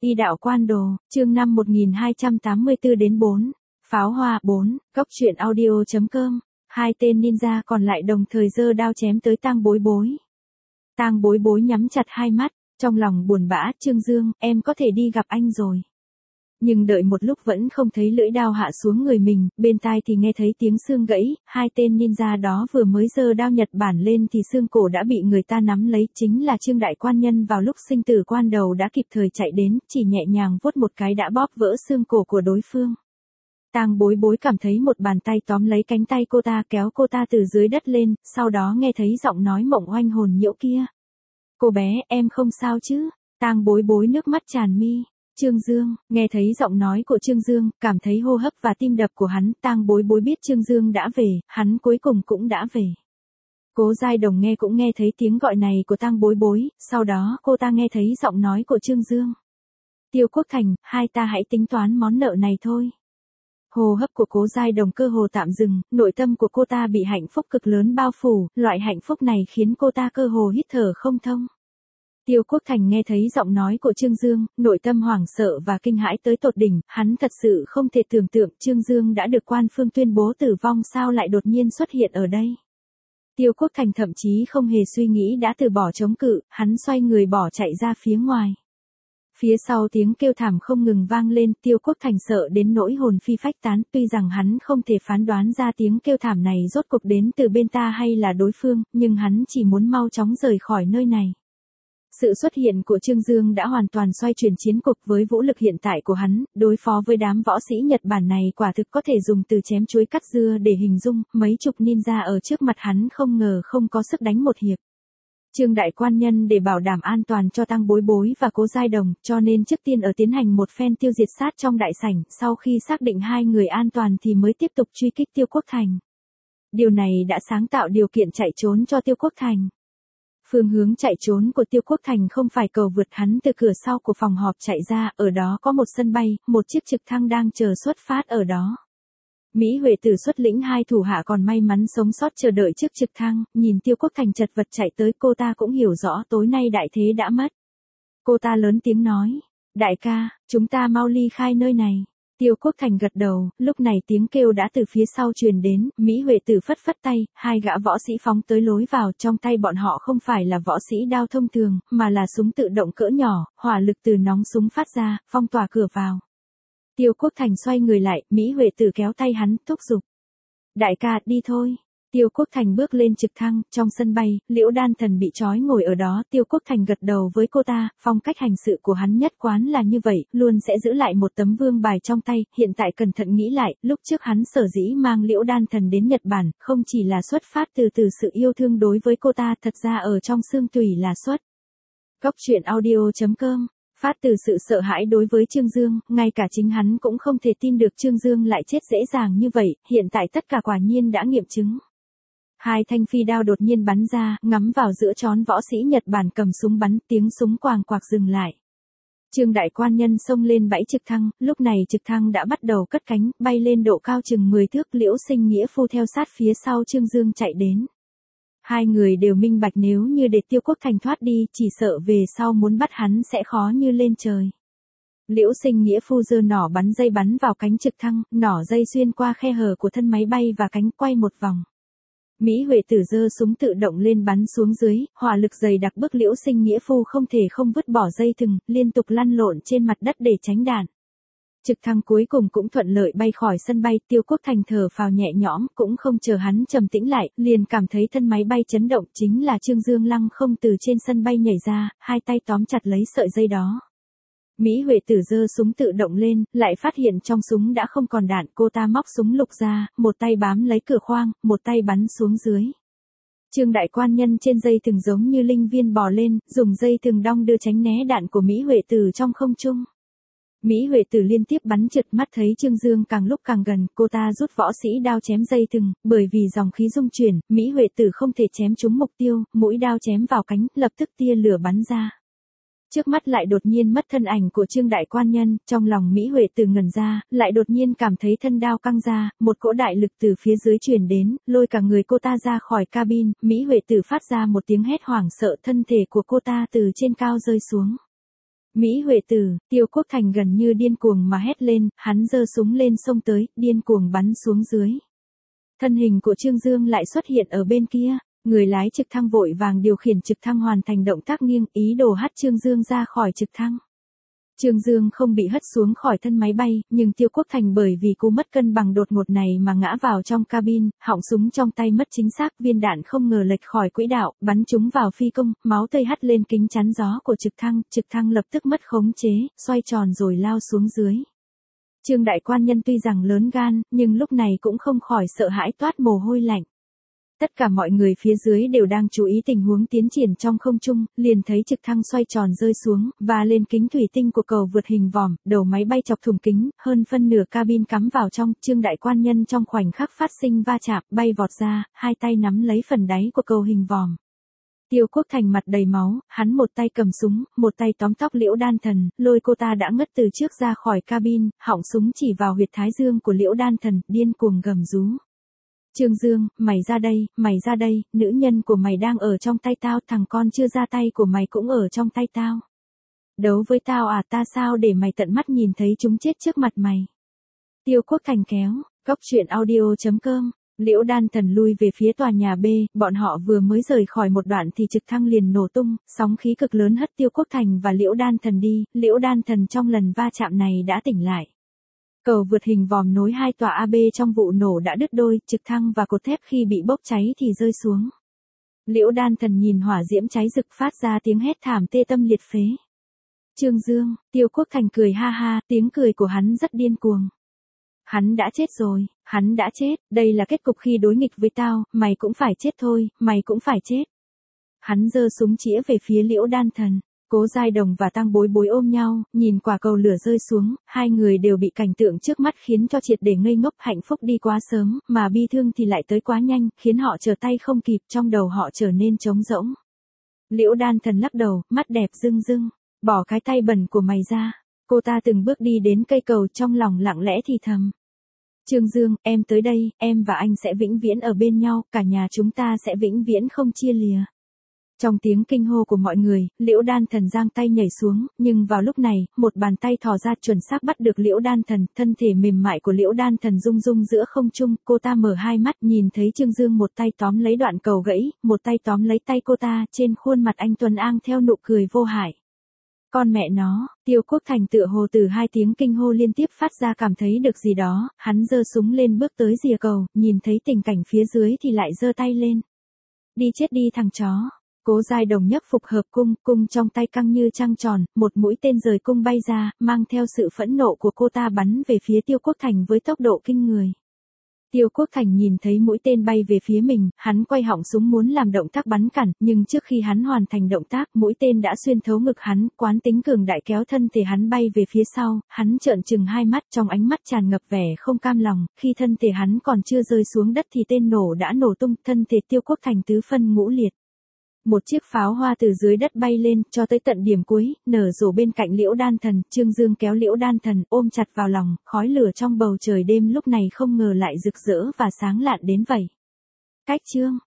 Y đạo quan đồ, chương 5 1284 đến 4. Pháo hoa 4, góc truyện audio.com. Hai tên ninja còn lại đồng thời giơ đao chém tới Tang Bối Bối. Tang Bối Bối nhắm chặt hai mắt, trong lòng buồn bã, Trương Dương, em có thể đi gặp anh rồi. Nhưng đợi một lúc vẫn không thấy lưỡi đao hạ xuống người mình, bên tai thì nghe thấy tiếng xương gãy, hai tên ninja đó vừa mới giơ đao Nhật Bản lên thì xương cổ đã bị người ta nắm lấy, chính là Trương Đại Quan Nhân vào lúc sinh tử quan đầu đã kịp thời chạy đến, chỉ nhẹ nhàng vuốt một cái đã bóp vỡ xương cổ của đối phương. Tang Bối Bối cảm thấy một bàn tay tóm lấy cánh tay cô ta kéo cô ta từ dưới đất lên, sau đó nghe thấy giọng nói mộng oanh hồn nhiễu kia. Cô bé, em không sao chứ? Tang Bối Bối nước mắt tràn mi. Trương Dương, nghe thấy giọng nói của Trương Dương, cảm thấy hô hấp và tim đập của hắn, Tang Bối Bối biết Trương Dương đã về, hắn cuối cùng cũng đã về. Cố Giai Đồng nghe cũng nghe thấy tiếng gọi này của Tang Bối Bối, sau đó cô ta nghe thấy giọng nói của Trương Dương. Tiêu Quốc Thành, hai ta hãy tính toán món nợ này thôi. Hô hấp của Cố Giai Đồng cơ hồ tạm dừng, nội tâm của cô ta bị hạnh phúc cực lớn bao phủ, loại hạnh phúc này khiến cô ta cơ hồ hít thở không thông. Tiêu Quốc Thành nghe thấy giọng nói của Trương Dương, nội tâm hoảng sợ và kinh hãi tới tột đỉnh, hắn thật sự không thể tưởng tượng Trương Dương đã được quan phương tuyên bố tử vong sao lại đột nhiên xuất hiện ở đây. Tiêu Quốc Thành thậm chí không hề suy nghĩ đã từ bỏ chống cự, hắn xoay người bỏ chạy ra phía ngoài. Phía sau tiếng kêu thảm không ngừng vang lên, Tiêu Quốc Thành sợ đến nỗi hồn phi phách tán, tuy rằng hắn không thể phán đoán ra tiếng kêu thảm này rốt cuộc đến từ bên ta hay là đối phương, nhưng hắn chỉ muốn mau chóng rời khỏi nơi này. Sự xuất hiện của Trương Dương đã hoàn toàn xoay chuyển chiến cục với vũ lực hiện tại của hắn, đối phó với đám võ sĩ Nhật Bản này quả thực có thể dùng từ chém chuối cắt dưa để hình dung, mấy chục ninja ở trước mặt hắn không ngờ không có sức đánh một hiệp. Trương Đại Quan Nhân để bảo đảm an toàn cho Tang Bối Bối và Cố Giai Đồng, cho nên trước tiên ở tiến hành một phen tiêu diệt sát trong đại sảnh, sau khi xác định hai người an toàn thì mới tiếp tục truy kích Tiêu Quốc Thành. Điều này đã sáng tạo điều kiện chạy trốn cho Tiêu Quốc Thành. Phương hướng chạy trốn của Tiêu Quốc Thành không phải cầu vượt, hắn từ cửa sau của phòng họp chạy ra, ở đó có một sân bay, một chiếc trực thăng đang chờ xuất phát ở đó. Mỹ Huệ Tử xuất lĩnh hai thủ hạ còn may mắn sống sót chờ đợi trước trực thăng, nhìn Tiêu Quốc Thành chật vật chạy tới, cô ta cũng hiểu rõ tối nay đại thế đã mất. Cô ta lớn tiếng nói, đại ca, chúng ta mau ly khai nơi này. Tiêu Quốc Thành gật đầu, lúc này tiếng kêu đã từ phía sau truyền đến, Mỹ Huệ Tử phất phất tay, hai gã võ sĩ phóng tới lối vào, trong tay bọn họ không phải là võ sĩ đao thông thường, mà là súng tự động cỡ nhỏ, hỏa lực từ nòng súng phát ra, phong tỏa cửa vào. Tiêu Quốc Thành xoay người lại, Mỹ Huệ Tử kéo tay hắn, thúc giục. Đại ca, đi thôi. Tiêu Quốc Thành bước lên trực thăng, trong sân bay, Liễu Đan Thần bị trói ngồi ở đó, Tiêu Quốc Thành gật đầu với cô ta, phong cách hành sự của hắn nhất quán là như vậy, luôn sẽ giữ lại một tấm vương bài trong tay, hiện tại cẩn thận nghĩ lại, lúc trước hắn sở dĩ mang Liễu Đan Thần đến Nhật Bản, không chỉ là xuất phát từ sự yêu thương đối với cô ta, thật ra ở trong xương tủy là xuất. Góc truyện audio.com. Phát từ sự sợ hãi đối với Trương Dương, ngay cả chính hắn cũng không thể tin được Trương Dương lại chết dễ dàng như vậy, hiện tại tất cả quả nhiên đã nghiệm chứng. Hai thanh phi đao đột nhiên bắn ra, ngắm vào giữa trán võ sĩ Nhật Bản cầm súng bắn, tiếng súng quàng quạc dừng lại. Trương Đại Quan Nhân xông lên bãi trực thăng, lúc này trực thăng đã bắt đầu cất cánh, bay lên độ cao chừng 10 thước, Liễu Sinh Nghĩa Phu theo sát phía sau Trương Dương chạy đến. Hai người đều minh bạch nếu như để Tiêu Quốc Thành thoát đi, chỉ sợ về sau muốn bắt hắn sẽ khó như lên trời. Liễu Sinh Nghĩa Phu giơ nỏ bắn dây bắn vào cánh trực thăng, nỏ dây xuyên qua khe hở của thân máy bay và cánh quay một vòng. Mỹ Huệ Tử giơ súng tự động lên bắn xuống dưới, hỏa lực dày đặc bức Liễu Sinh Nghĩa Phu không thể không vứt bỏ dây thừng, liên tục lăn lộn trên mặt đất để tránh đạn. Trực thăng cuối cùng cũng thuận lợi bay khỏi sân bay, Tiêu Quốc Thành thở phào nhẹ nhõm, cũng không chờ hắn trầm tĩnh lại, liền cảm thấy thân máy bay chấn động, chính là Trương Dương lăng không từ trên sân bay nhảy ra, hai tay tóm chặt lấy sợi dây đó. Mỹ Huệ Tử giơ súng tự động lên, lại phát hiện trong súng đã không còn đạn, cô ta móc súng lục ra, một tay bám lấy cửa khoang, một tay bắn xuống dưới. Trương Đại Quan Nhân trên dây thừng giống như linh viên bò lên, dùng dây thừng đong đưa tránh né đạn của Mỹ Huệ Tử trong không trung. Mỹ Huệ Tử liên tiếp bắn trượt, mắt thấy Trương Dương càng lúc càng gần, cô ta rút võ sĩ đao chém dây thừng, bởi vì dòng khí dung chuyển, Mỹ Huệ Tử không thể chém trúng mục tiêu, mũi đao chém vào cánh, lập tức tia lửa bắn ra. Trước mắt lại đột nhiên mất thân ảnh của Trương Đại Quan Nhân, trong lòng Mỹ Huệ Tử ngẩn ra, lại đột nhiên cảm thấy thân đao căng ra, một cỗ đại lực từ phía dưới truyền đến, lôi cả người cô ta ra khỏi cabin, Mỹ Huệ Tử phát ra một tiếng hét hoảng sợ, thân thể của cô ta từ trên cao rơi xuống. Mỹ Huệ Tử, Tiêu Quốc Thành gần như điên cuồng mà hét lên, hắn giơ súng lên xông tới, điên cuồng bắn xuống dưới. Thân hình của Trương Dương lại xuất hiện ở bên kia, người lái trực thăng vội vàng điều khiển trực thăng hoàn thành động tác nghiêng, ý đồ hất Trương Dương ra khỏi trực thăng. Trương Dương không bị hất xuống khỏi thân máy bay, nhưng Tiêu Quốc Thành bởi vì cú mất cân bằng đột ngột này mà ngã vào trong cabin, họng súng trong tay mất chính xác, viên đạn không ngờ lệch khỏi quỹ đạo, bắn trúng vào phi công, máu tươi hắt lên kính chắn gió của trực thăng lập tức mất khống chế, xoay tròn rồi lao xuống dưới. Trương đại quan nhân tuy rằng lớn gan, nhưng lúc này cũng không khỏi sợ hãi toát mồ hôi lạnh. Tất cả mọi người phía dưới đều đang chú ý tình huống tiến triển trong không trung, liền thấy trực thăng xoay tròn rơi xuống, và lên kính thủy tinh của cầu vượt hình vòm, đầu máy bay chọc thủng kính, hơn phân nửa cabin cắm vào trong, Trương đại quan nhân trong khoảnh khắc phát sinh va chạm, bay vọt ra, hai tay nắm lấy phần đáy của cầu hình vòm. Tiêu Quốc Thành mặt đầy máu, hắn một tay cầm súng, một tay tóm tóc Liễu Đan Thần, lôi cô ta đã ngất từ trước ra khỏi cabin, họng súng chỉ vào huyệt thái dương của Liễu Đan Thần, điên cuồng gầm rú. Trương Dương, mày ra đây, nữ nhân của mày đang ở trong tay tao, thằng con chưa ra tay của mày cũng ở trong tay tao. Đấu với tao à, ta sao để mày tận mắt nhìn thấy chúng chết trước mặt mày. Tiêu Quốc Thành kéo, goctruyện.audio.com. Liễu Đan Thần lui về phía tòa nhà B, bọn họ vừa mới rời khỏi một đoạn thì trực thăng liền nổ tung, sóng khí cực lớn hất Tiêu Quốc Thành và Liễu Đan Thần đi, Liễu Đan Thần trong lần va chạm này đã tỉnh lại. Cầu vượt hình vòm nối hai tòa AB trong vụ nổ đã đứt đôi, trực thăng và cột thép khi bị bốc cháy thì rơi xuống. Liễu Đan Thần nhìn hỏa diễm cháy rực phát ra tiếng hét thảm tê tâm liệt phế. Trương Dương, Tiêu Quốc Thành cười ha ha, tiếng cười của hắn rất điên cuồng. Hắn đã chết rồi, hắn đã chết, đây là kết cục khi đối nghịch với tao, mày cũng phải chết thôi, mày cũng phải chết. Hắn giơ súng chĩa về phía Liễu Đan Thần. Cố Giai Đồng và Tăng Bối Bối ôm nhau, nhìn quả cầu lửa rơi xuống, hai người đều bị cảnh tượng trước mắt khiến cho triệt để ngây ngốc, hạnh phúc đi quá sớm, mà bi thương thì lại tới quá nhanh, khiến họ trở tay không kịp, trong đầu họ trở nên trống rỗng. Liễu Đan Thần lắc đầu, mắt đẹp rưng rưng, bỏ cái tay bẩn của mày ra. Cô ta từng bước đi đến cây cầu, trong lòng lặng lẽ thì thầm. Trương Dương, em tới đây, em và anh sẽ vĩnh viễn ở bên nhau, cả nhà chúng ta sẽ vĩnh viễn không chia lìa. Trong tiếng kinh hô của mọi người, Liễu Đan Thần giang tay nhảy xuống, nhưng vào lúc này, một bàn tay thò ra chuẩn xác bắt được Liễu Đan Thần, thân thể mềm mại của Liễu Đan Thần rung rung giữa không trung, cô ta mở hai mắt, nhìn thấy Trương Dương một tay tóm lấy đoạn cầu gãy, một tay tóm lấy tay cô ta, trên khuôn mặt anh Tuấn Ang theo nụ cười vô hại. Con mẹ nó, Tiêu Quốc Thành tựa hồ từ hai tiếng kinh hô liên tiếp phát ra cảm thấy được gì đó, hắn giơ súng lên bước tới rìa cầu, nhìn thấy tình cảnh phía dưới thì lại giơ tay lên. Đi chết đi thằng chó. Cố Giai Đồng nhấc phục hợp cung trong tay căng như trăng tròn, một mũi tên rời cung bay ra, mang theo sự phẫn nộ của cô ta bắn về phía Tiêu Quốc Thành với tốc độ kinh người. Tiêu Quốc Thành nhìn thấy mũi tên bay về phía mình, hắn quay họng súng muốn làm động tác bắn cản, nhưng trước khi hắn hoàn thành động tác, mũi tên đã xuyên thấu ngực hắn, quán tính cường đại kéo thân thể hắn bay về phía sau, hắn trợn trừng hai mắt, trong ánh mắt tràn ngập vẻ không cam lòng, khi thân thể hắn còn chưa rơi xuống đất thì tên nổ đã nổ tung, thân thể Tiêu Quốc Thành tứ phân ngũ liệt. Một chiếc pháo hoa từ dưới đất bay lên, cho tới tận điểm cuối, nở rộ bên cạnh Liễu Đan Thần, Trương Dương kéo Liễu Đan Thần, ôm chặt vào lòng, khói lửa trong bầu trời đêm lúc này không ngờ lại rực rỡ và sáng lạn đến vậy. Cách chương